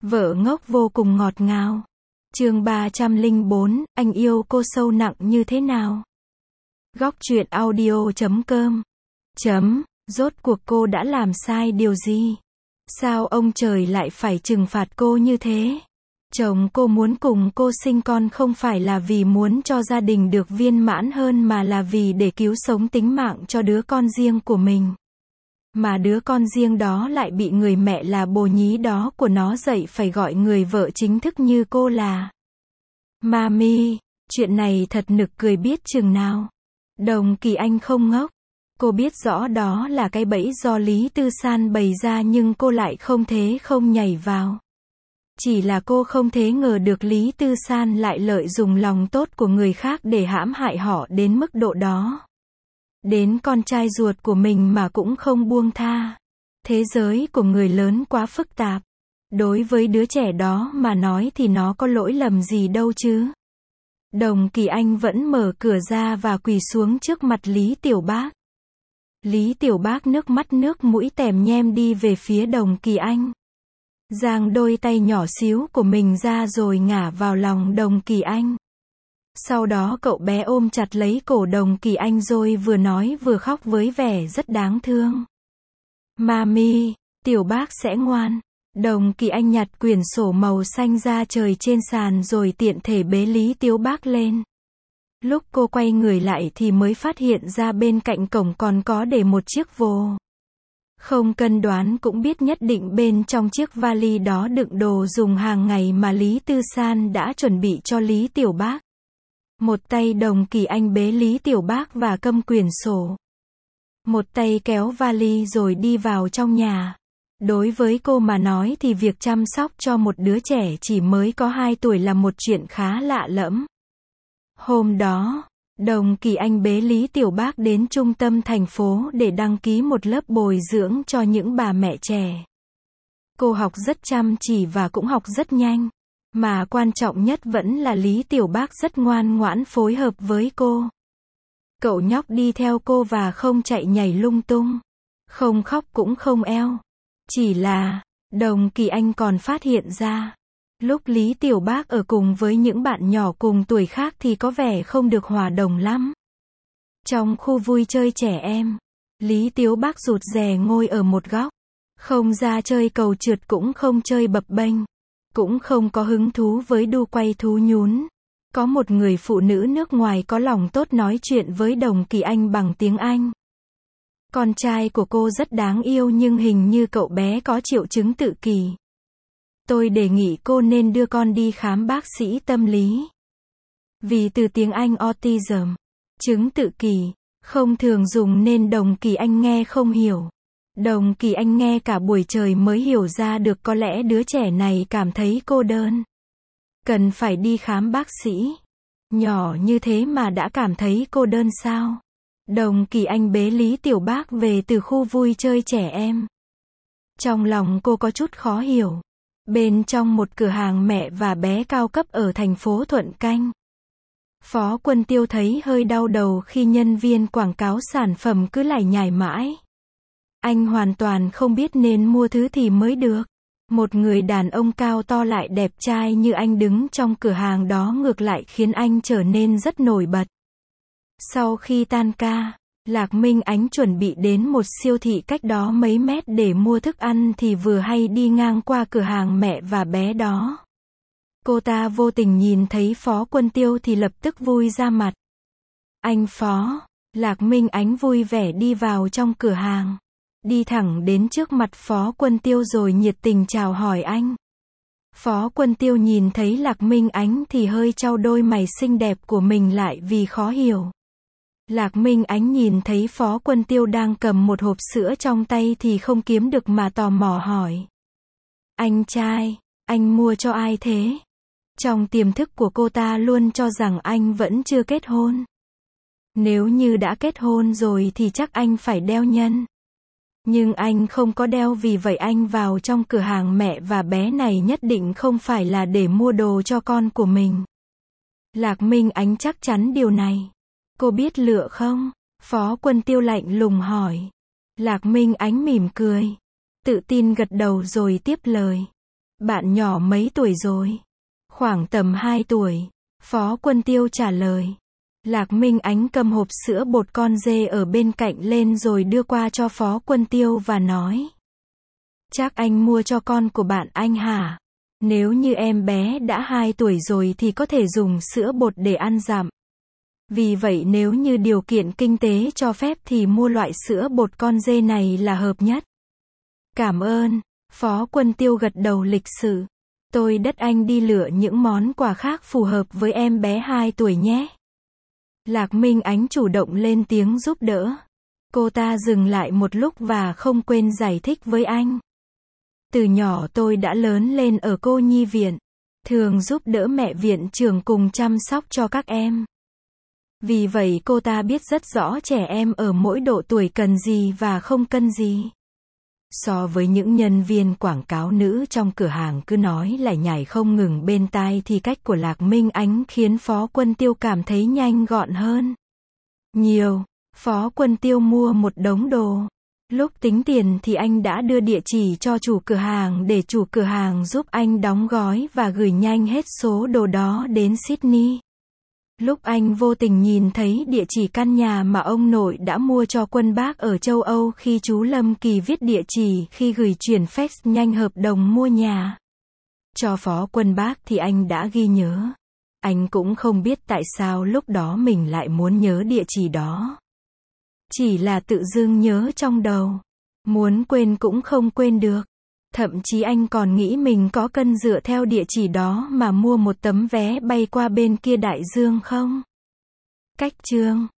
Vợ ngốc vô cùng ngọt ngào. Chương 304, anh yêu cô sâu nặng như thế nào? Góc truyện audio.com. Rốt cuộc cô đã làm sai điều gì? Sao ông trời lại phải trừng phạt cô như thế? Chồng cô muốn cùng cô sinh con không phải là vì muốn cho gia đình được viên mãn hơn mà là vì để cứu sống tính mạng cho đứa con riêng của mình. Mà đứa con riêng đó lại bị người mẹ là bồ nhí đó của nó dạy phải gọi người vợ chính thức như cô là Mami. Chuyện này thật nực cười biết chừng nào. Đồng Kỳ Anh không ngốc. Cô biết rõ đó là cái bẫy do Lý Tư San bày ra nhưng cô lại không thế không nhảy vào. Chỉ là cô không thể ngờ được Lý Tư San lại lợi dụng lòng tốt của người khác để hãm hại họ đến mức độ đó. Đến con trai ruột của mình mà cũng không buông tha. Thế giới của người lớn quá phức tạp. Đối với đứa trẻ đó mà nói thì nó có lỗi lầm gì đâu chứ. Đồng Kỳ Anh vẫn mở cửa ra và quỳ xuống trước mặt Lý Tiểu Bác. Lý Tiểu Bác nước mắt nước mũi tèm nhem đi về phía Đồng Kỳ Anh. Giang đôi tay nhỏ xíu của mình ra rồi ngả vào lòng Đồng Kỳ Anh. Sau đó cậu bé ôm chặt lấy cổ Đồng Kỳ Anh rồi vừa nói vừa khóc với vẻ rất đáng thương. Mami, Tiểu Bác sẽ ngoan. Đồng Kỳ Anh nhặt quyển sổ màu xanh ra trời trên sàn rồi tiện thể bế Lý Tiểu Bác lên. Lúc cô quay người lại thì mới phát hiện ra bên cạnh cổng còn có để một chiếc vô. Không cần đoán cũng biết nhất định bên trong chiếc vali đó đựng đồ dùng hàng ngày mà Lý Tư San đã chuẩn bị cho Lý Tiểu Bác. Một tay Đồng Kỳ Anh bế Lý Tiểu Bác và câm quyển sổ. Một tay kéo vali rồi đi vào trong nhà. Đối với cô mà nói thì việc chăm sóc cho một đứa trẻ chỉ mới có 2 tuổi là một chuyện khá lạ lẫm. Hôm đó, Đồng Kỳ Anh bế Lý Tiểu Bác đến trung tâm thành phố để đăng ký một lớp bồi dưỡng cho những bà mẹ trẻ. Cô học rất chăm chỉ và cũng học rất nhanh. Mà quan trọng nhất vẫn là Lý Tiểu Bác rất ngoan ngoãn phối hợp với cô. Cậu nhóc đi theo cô và không chạy nhảy lung tung. Không khóc cũng không eo. Chỉ là, Đồng Kỳ Anh còn phát hiện ra. Lúc Lý Tiểu Bác ở cùng với những bạn nhỏ cùng tuổi khác thì có vẻ không được hòa đồng lắm. Trong khu vui chơi trẻ em, Lý Tiểu Bác rụt rè ngồi ở một góc. Không ra chơi cầu trượt cũng không chơi bập bênh. Cũng không có hứng thú với đu quay thú nhún. Có một người phụ nữ nước ngoài có lòng tốt nói chuyện với Đồng Kỳ Anh bằng tiếng Anh. Con trai của cô rất đáng yêu nhưng hình như cậu bé có triệu chứng tự kỷ. Tôi đề nghị cô nên đưa con đi khám bác sĩ tâm lý. Vì từ tiếng Anh autism, chứng tự kỷ, không thường dùng nên Đồng Kỳ Anh nghe không hiểu. Đồng Kỳ Anh nghe cả buổi trời mới hiểu ra được có lẽ đứa trẻ này cảm thấy cô đơn. Cần phải đi khám bác sĩ. Nhỏ như thế mà đã cảm thấy cô đơn sao? Đồng Kỳ Anh bế Lý Tiểu Bác về từ khu vui chơi trẻ em. Trong lòng cô có chút khó hiểu. Bên trong một cửa hàng mẹ và bé cao cấp ở thành phố Thuận Canh. Phó Quân Tiêu thấy hơi đau đầu khi nhân viên quảng cáo sản phẩm cứ lải nhải mãi. Anh hoàn toàn không biết nên mua thứ thì mới được. Một người đàn ông cao to lại đẹp trai như anh đứng trong cửa hàng đó ngược lại khiến anh trở nên rất nổi bật. Sau khi tan ca, Lạc Minh Ánh chuẩn bị đến một siêu thị cách đó mấy mét để mua thức ăn thì vừa hay đi ngang qua cửa hàng mẹ và bé đó. Cô ta vô tình nhìn thấy Phó Quân Tiêu thì lập tức vui ra mặt. Anh Phó, Lạc Minh Ánh vui vẻ đi vào trong cửa hàng. Đi thẳng đến trước mặt Phó Quân Tiêu rồi nhiệt tình chào hỏi anh. Phó Quân Tiêu nhìn thấy Lạc Minh Ánh thì hơi chau đôi mày xinh đẹp của mình lại vì khó hiểu. Lạc Minh Ánh nhìn thấy Phó Quân Tiêu đang cầm một hộp sữa trong tay thì không kiếm được mà tò mò hỏi. Anh trai, anh mua cho ai thế? Trong tiềm thức của cô ta luôn cho rằng anh vẫn chưa kết hôn. Nếu như đã kết hôn rồi thì chắc anh phải đeo nhân. Nhưng anh không có đeo vì vậy anh vào trong cửa hàng mẹ và bé này nhất định không phải là để mua đồ cho con của mình. Lạc Minh Ánh chắc chắn điều này. Cô biết lựa không? Phó Quân Tiêu lạnh lùng hỏi. Lạc Minh Ánh mỉm cười. Tự tin gật đầu rồi tiếp lời. Bạn nhỏ mấy tuổi rồi? Khoảng tầm 2 tuổi. Phó Quân Tiêu trả lời. Lạc Minh Ánh cầm hộp sữa bột con dê ở bên cạnh lên rồi đưa qua cho Phó Quân Tiêu và nói. Chắc anh mua cho con của bạn anh hả? Nếu như em bé đã 2 tuổi rồi thì có thể dùng sữa bột để ăn dặm. Vì vậy nếu như điều kiện kinh tế cho phép thì mua loại sữa bột con dê này là hợp nhất. Cảm ơn. Phó Quân Tiêu gật đầu lịch sự. Tôi đất anh đi lựa những món quà khác phù hợp với em bé 2 tuổi nhé. Lạc Minh Ánh chủ động lên tiếng giúp đỡ. Cô ta dừng lại một lúc và không quên giải thích với anh. Từ nhỏ tôi đã lớn lên ở cô nhi viện, thường giúp đỡ mẹ viện trưởng cùng chăm sóc cho các em. Vì vậy cô ta biết rất rõ trẻ em ở mỗi độ tuổi cần gì và không cần gì. So với những nhân viên quảng cáo nữ trong cửa hàng cứ nói lải nhải không ngừng bên tai thì cách của Lạc Minh Ánh khiến Phó Quân Tiêu cảm thấy nhanh gọn hơn nhiều. Phó Quân Tiêu mua một đống đồ. Lúc tính tiền thì anh đã đưa địa chỉ cho chủ cửa hàng để chủ cửa hàng giúp anh đóng gói và gửi nhanh hết số đồ đó đến Sydney. Lúc anh vô tình nhìn thấy địa chỉ căn nhà mà ông nội đã mua cho Quân Bác ở châu Âu khi chú Lâm Kỳ viết địa chỉ khi gửi chuyển fax nhanh hợp đồng mua nhà cho Phó Quân Bác thì anh đã ghi nhớ. Anh cũng không biết tại sao lúc đó mình lại muốn nhớ địa chỉ đó. Chỉ là tự dưng nhớ trong đầu. Muốn quên cũng không quên được. Thậm chí anh còn nghĩ mình có cần dựa theo địa chỉ đó mà mua một tấm vé bay qua bên kia đại dương không? Cách chương